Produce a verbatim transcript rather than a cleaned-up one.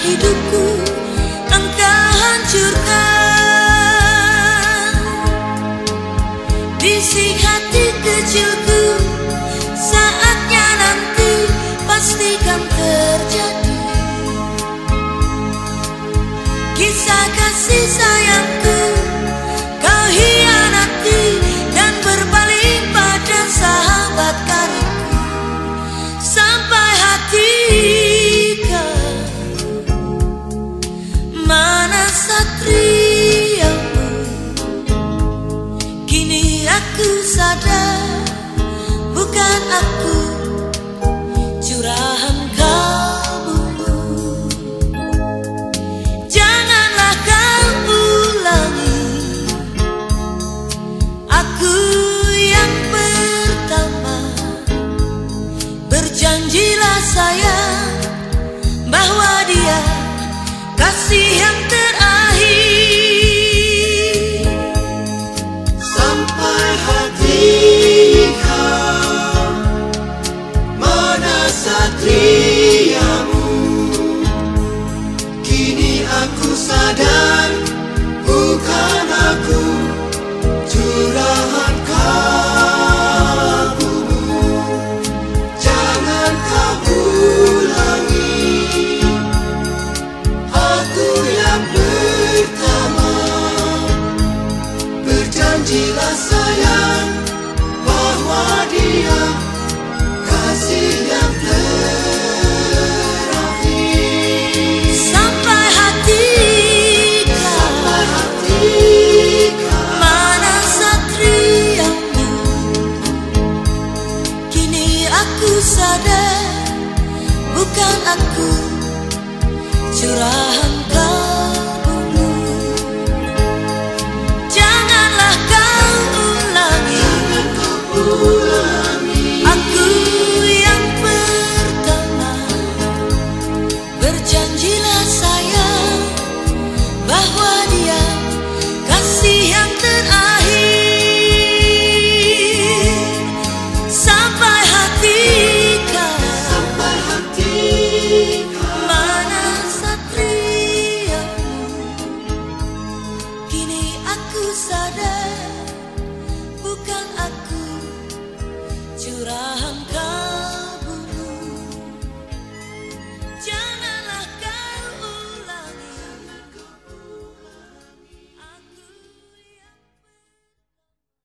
hidupku engkau hancurkan. Bisik hati kecilku, saatnya nanti pastikan terjadi. Kisah kasih sayangku kau hianati dan berbalik pada sahabat karibku. Sampai hati kau, mana satriamu? Kini aku sadar, bukan aku curahan kalbumu. Janganlah kau ulangi aku yang pertama. Berjanjilah sayang bahwa dia kasih yang terakhir. Sampai hati kau, mana satriamu? Kini aku sadar, bukan aku curahan kalbumu. Jangan kau ulangi aku yang pertama. Berjanjilah sayang bahwa dia kasih yang terakhir. Sampai hati Sampai hati kau, mana satriamu? Kini aku sadar, bukan aku curahan kalbumu. Janganlah kau ulangi ulangi aku yang pertama. Berjanjilah sayang bahwa dia kasih yang terakhir. Sampai hati kau, sampai hati kau. mana satriamu? Kini aku sadar,